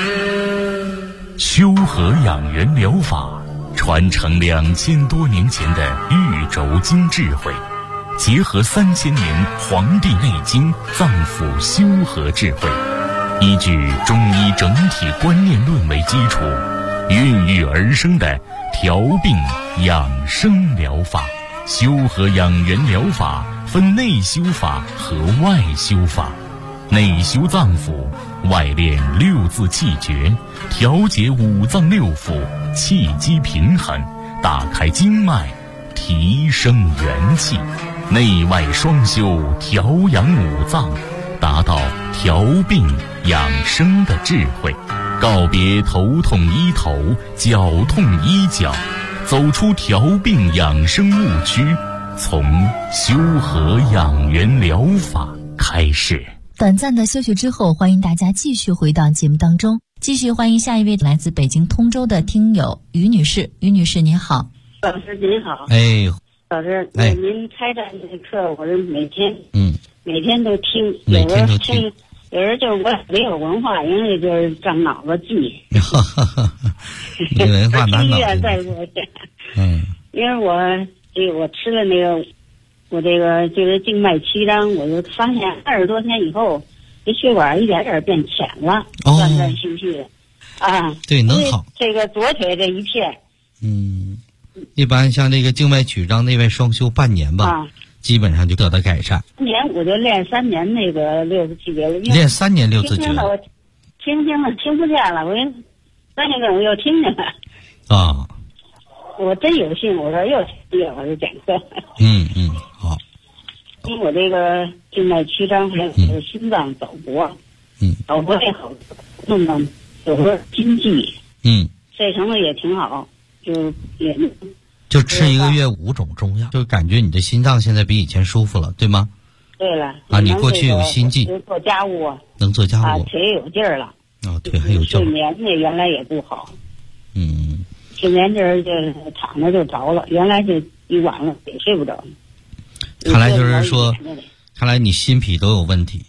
修和养元疗法传承2000多年前的玉轴经智慧，结合3000年《黄帝内经》脏腑修和智慧，依据中医整体观念论为基础，孕育而生的调病养生疗法。修和养元疗法分内修法和外修法，内修脏腑，外练6字气诀，调节5脏6腑，气机平衡，打开经脉，提升元气，内外双修，调养5脏，达到调病养生的智慧，告别头痛医头，脚痛医脚，走出调病养生误区，从修和养元疗法开始。 短暂的休息之后，欢迎大家继续回到节目当中，继续欢迎下一位来自北京通州的听友于女士。于女士您好。 老师您好。老师，您开的这个课我是每天都听，有时候听，有时候就是我没有文化，因为就是长脑子记。 没文化难脑子。 再说因为我吃了那个，我这个就是静脉曲张，我就发现20多天以后，这血管一点点变浅了，断断续续的啊。 对，能好。 这个左腿这一片。 一般像这个静脉曲张内外双修半年吧，基本上就得到改善。 我就练3年那个6字气诀了。 练3年6字诀。 我听不见了，我3年我又听见了。 啊。 我真有幸，我说又听我就讲课。 好。 因为我这个静脉曲张还有心脏走搏，走搏也好，弄到有时候经济，这程度也挺好。 就吃1个月5种中药，就感觉你的心脏现在比以前舒服了，对吗？ 对了。 你过去有心悸， 做家务能做家务， 腿有劲儿了。 腿还有劲儿。 睡眠呢原来也不好。睡眠这儿就躺着就着了，原来就一晚上也睡不着。 看来就是说，看来你心脾都有问题。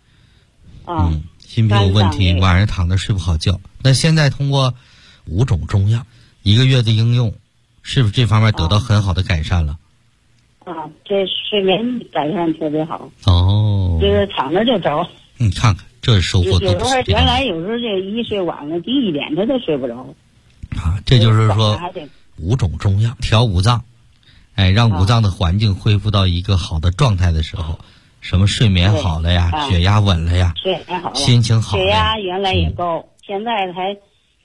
心脾有问题，晚上躺着睡不好觉。那现在通过5种中药1个月的应用，是不是这方面得到很好的改善了？ 这睡眠改善特别好。就是躺着就着。 你看看，这收获多大！ 原来有时候这一睡晚了，低一点他都睡不着。 这就是说5种中药调5脏，让5脏的环境恢复到一个好的状态的时候，什么睡眠好了呀，血压稳了呀，心情好了， 血压原来也高，现在才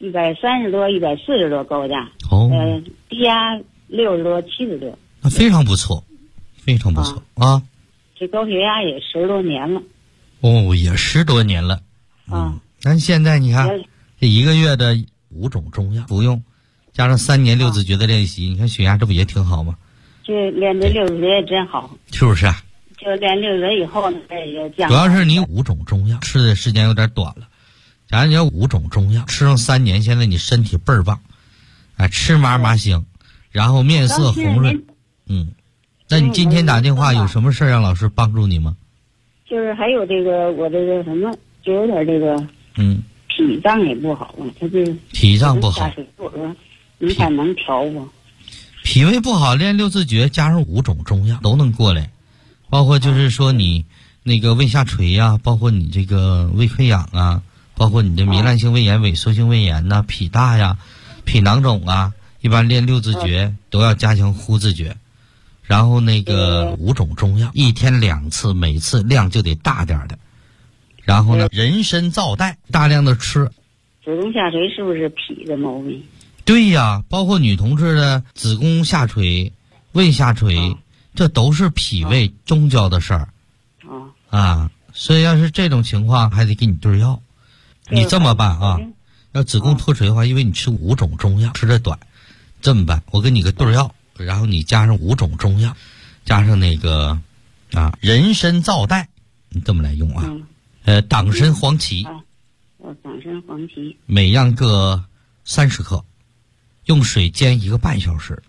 130多、140多高价。低压60多、70多。 那非常不错，非常不错啊！ 这高血压也10多年了。 也10多年了。但现在你看，这1个月的5种中药服用，加上3年6字诀的练习，你看血压这不也挺好吗？ 这练这6字诀也真好。 是不是啊？ 就练6字诀以后呢，也降。 主要是你5种中药吃的时间有点短了。假如你要5种中药吃上3年，现在你身体倍儿棒，吃嘛香，然后面色红润。那你今天打电话有什么事让老师帮助你吗？ 就是还有这个我这个什么，就有点这个脾脏也不好啊，他这脾脏不好。 我说你看能调不？ 脾胃不好，练6字诀加上5种中药都能过来，包括就是说你那个胃下垂呀，包括你这个胃溃疡啊，包括你的糜烂性胃炎、萎缩性胃炎呐、脾大呀、脾囊肿啊，一般练6字诀都要加强呼字诀。然后那个5种中药1天2次，每次量就得大点的。然后呢，人参皂苷大量的吃。 子宫下垂是不是脾的毛病？ 对呀，包括女同志的子宫下垂、胃下垂，这都是脾胃中焦的事儿。所以要是这种情况，还得给你对药。你这么办啊？要子宫脱垂的话，因为你吃5种中药吃的短，这么办？我给你个对药。然后你加上5种中药，加上那个人参皂苷，你这么来用啊？党参黄芪， 党参黄芪， 每样各30克，用水煎1个半小时，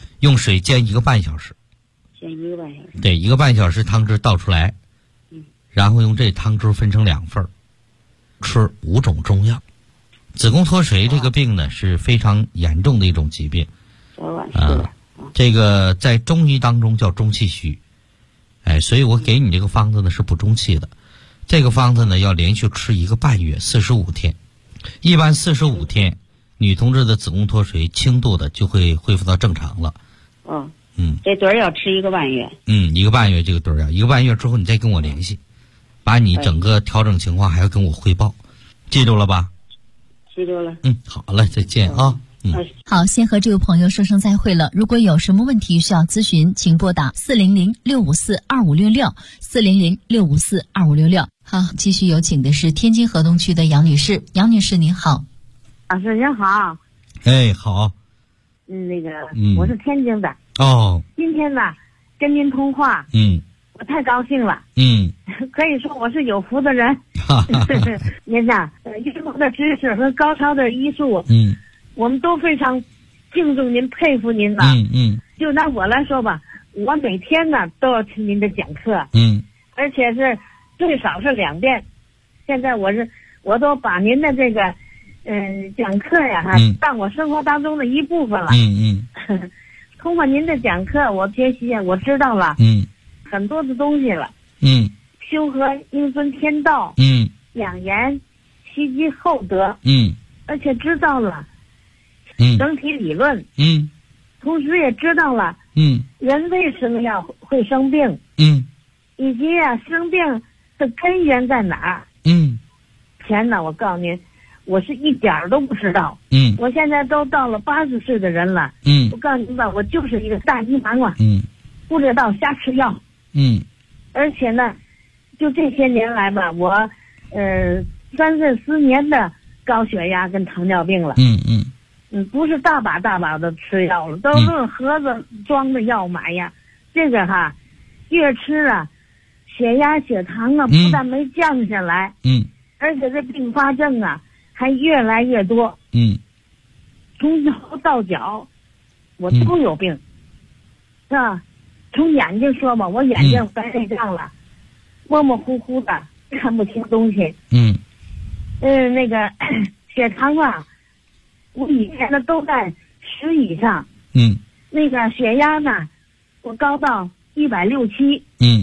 煎1个半小时， 煎1个半小时， 对，1个半小时汤汁倒出来， 然后用这汤汁分成2份，吃5种中药。子宫脱垂这个病呢是非常严重的一种疾病，这个在中医当中叫中气虚，所以我给你这个方子呢是补中气的。这个方子呢要连续吃1个半月，45天。一般45天，女同志的子宫脱垂轻度的就会恢复到正常了。 这堆儿要吃1个半月。 1个半月这个堆儿要1个半月之后你再跟我联系，把你整个调整情况还要跟我汇报，记住了吧？ 记住了。 好了，再见啊。 好，先和这位朋友说声再会了。如果有什么问题需要咨询，请拨打400-654-2566，400-654-2566。好，继续有请的是天津河东区的杨女士。杨女士您好。 老师您好。 好。 我是天津的。今天呢跟您通话，我太高兴了。可以说我是有福的人。您呐，医学的知识和高超的医术，我们都非常敬重您，佩服您了。就拿我来说吧，我每天呢都要听您的讲课，而且是最少是2遍。现在我都把您的这个讲课呀当我生活当中的一部分了。通过您的讲课，我学习我知道了很多的东西了。修和应遵天道，养颜积积厚德，而且知道了整体理论，同时也知道了人为什么会生病，以及生病的根源在哪儿。天哪，我告诉您，我是一点儿都不知道。我现在都到了80岁的人了。我告诉您吧，我就是一个大鸡麻瓜，不知道瞎吃药。而且呢，就这些年来吧，我34年的高血压跟糖尿病了。不是大把的吃药了，都论盒子装的药买呀。这个越吃血压血糖不但没降下来，而且这并发症还越来越多。从头到脚我都有病，是吧？从眼睛说吧，我眼睛白内障了，模模糊糊的看不清东西。那个血糖我以前呢都在10以上。那个血压呢，我高到167。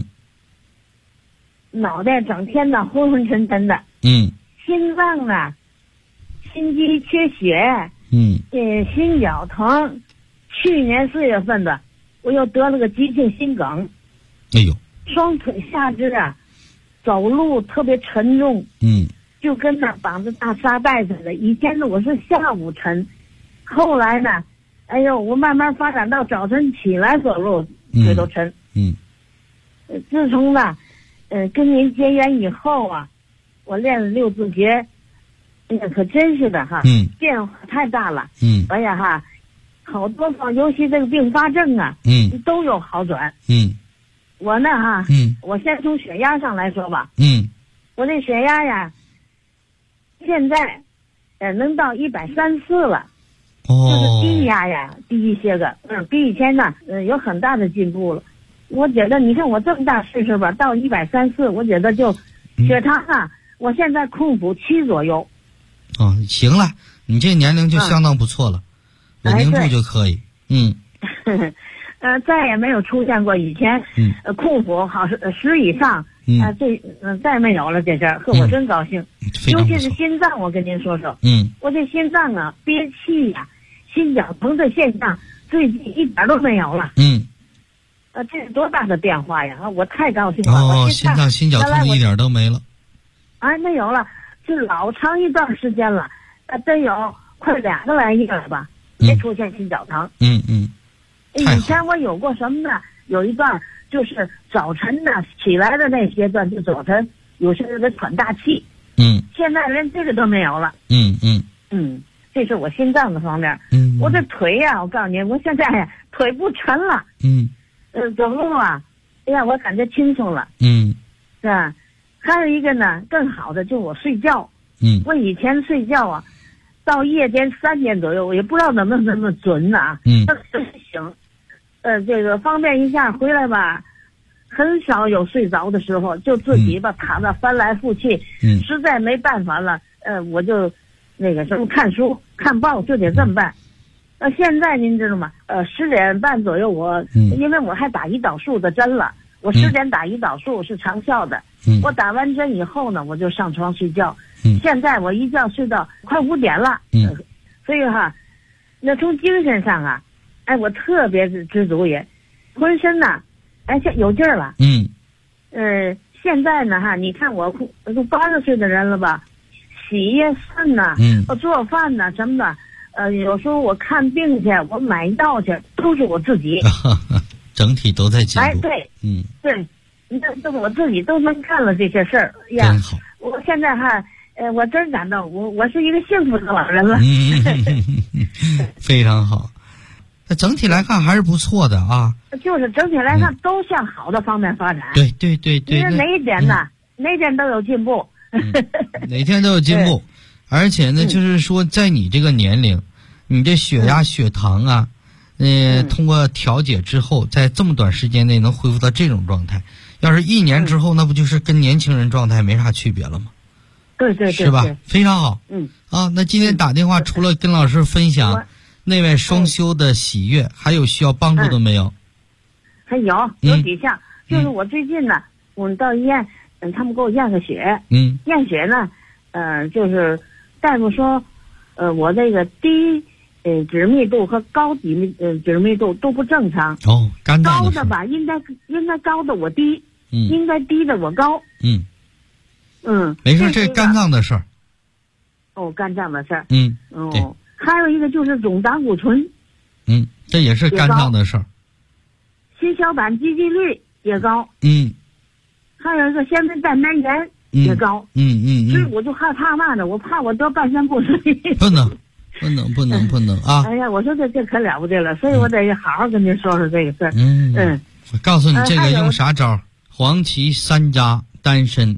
脑袋整天昏昏沉沉的。心脏呢，心肌缺血。心绞疼。去年4月份的，我又得了个急性心梗。双腿下肢走路特别沉重。就跟那绑着大沙袋似的。以前呢我是下午沉，后来呢，我慢慢发展到早晨起来走路腿都沉。自从呢，跟您结缘以后我练了6字诀，可真是的变化太大了。好多方，尤其这个并发症都有好转。我呢我先从血压上来说吧。我这血压现在能到134了。就是低压低一些个，比以前呢有很大的进步了。我觉得你看我这么大岁数吧，到134，我觉得就血糖我现在控服7左右。 行了，你这年龄就相当不错了，稳定住就可以。 再也没有出现过以前控服好10以上。再没有了这事儿，我真高兴。尤其是心脏，我跟您说说。我这心脏憋气心绞疼的现象最近一点都没有了。这是多大的变化呀！我太高兴了。 心脏心绞疼一点都没了。 没有了，是老长一段时间了，真有快2个来月了吧，没出现心绞疼。以前我有过什么呢？有一段就是早晨起来的那阶段，就早晨有些人喘大气。现在连这个都没有了。这是我心脏的方面。我这腿我告诉你，我现在腿不沉了。走路我感觉轻松了。是吧？还有一个呢，更好的就是我睡觉。我以前睡觉到夜间3点左右，我也不知道怎么那么准醒。这个方便一下回来吧， 很少有睡着的时候，就自己吧躺着翻来覆去，实在没办法了，我就那个什么看书看报就得这么办。现在您知道吗？10点半左右因为我还打胰岛素的针了，我10点打胰岛素是长效的，我打完针以后呢，我就上床睡觉。现在我一觉睡到快5点了，所以那从精神上啊，我特别知足也，浑身呐，有劲儿了。现在呢你看我都80岁的人了吧，洗肾呐，做饭呐什么的。有时候我看病去，我买药去，都是我自己， 整体都在进步。 对，对，这我自己都能干了这些事儿呀。真好！我现在我真感到我是一个幸福的老人了。 非常好，那整体来看还是不错的啊。 就是整体来看都向好的方面发展。 对。其实哪一点呢？哪点都有进步。 哪天都有进步。而且呢，就是说，在你这个年龄，你这血压、血糖啊，通过调节之后，在这么短时间内能恢复到这种状态，要是1年之后，那不就是跟年轻人状态没啥区别了吗？ 对， 是吧？非常好。那今天打电话除了跟老师分享内外双修的喜悦，还有需要帮助的没有？ 还有几项，就是我最近呢，我们到医院，他们给我验个血，验血呢，就是大夫说，我这个低脂密度和高脂密度都不正常。 肝脏高的吧，应该高的我低，应该低的我高。 没事，这肝脏的事儿。 肝脏的事儿。 对。 还有一个就是总胆固醇。 这也是肝脏的事儿。 心小板积极率也高。还有一个先天蛋白炎也高。所以我就害怕嘛呢，我怕我得半身不遂。不能啊！哎呀，我说这可了不得了，所以我得好好跟您说说这个事儿。 我告诉你这个用啥招？黄芪山楂丹参。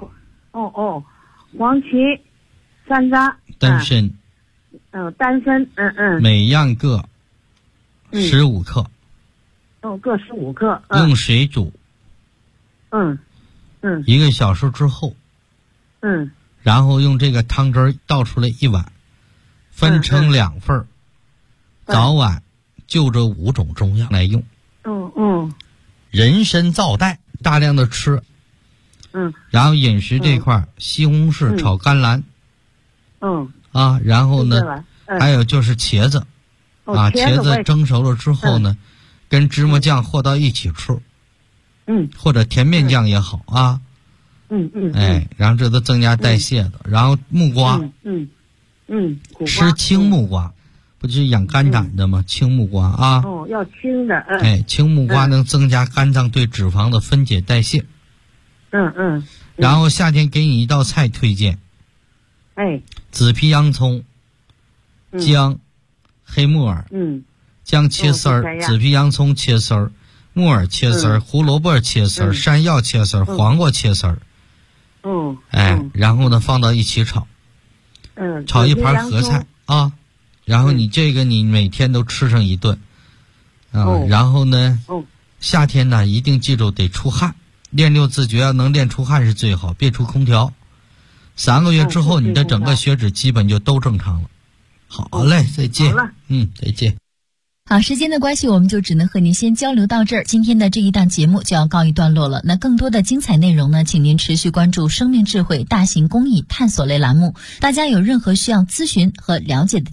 黄芪山楂丹参。 丹参。 每样各15克。 各15克。 用水煮。1个小时之后。然后用这个汤汁倒出来1碗，分成2份，早晚就这5种中药来用。人参皂带大量的吃。然后饮食这块西红柿炒甘蓝。然后呢，还有就是茄子。茄子蒸熟了之后呢，跟芝麻酱和到一起吃。或者甜面酱也好啊。然后这都增加代谢的。然后木瓜。吃青木瓜，不就是养肝胆的吗？青木瓜啊。 要青的。 青木瓜能增加肝脏对脂肪的分解代谢。然后夏天给你一道菜推荐。紫皮洋葱、姜、黑木耳。姜切丝儿，紫皮洋葱切丝儿，木耳切丝儿，胡萝卜切丝儿，山药切丝儿，黄瓜切丝儿。然后呢放到一起炒。炒一盘合菜啊，然后你这个你每天都吃上一顿。然后呢，夏天呢一定记住得出汗，练6字诀要能练出汗是最好，别出空调。3个月之后，你的整个血脂基本就都正常了。好嘞，再见。再见。 好，时间的关系，我们就只能和您先交流到这儿。今天的这一档节目就要告一段落了。那更多的精彩内容呢，请您持续关注生命智慧大型公益探索类栏目。大家有任何需要咨询和了解的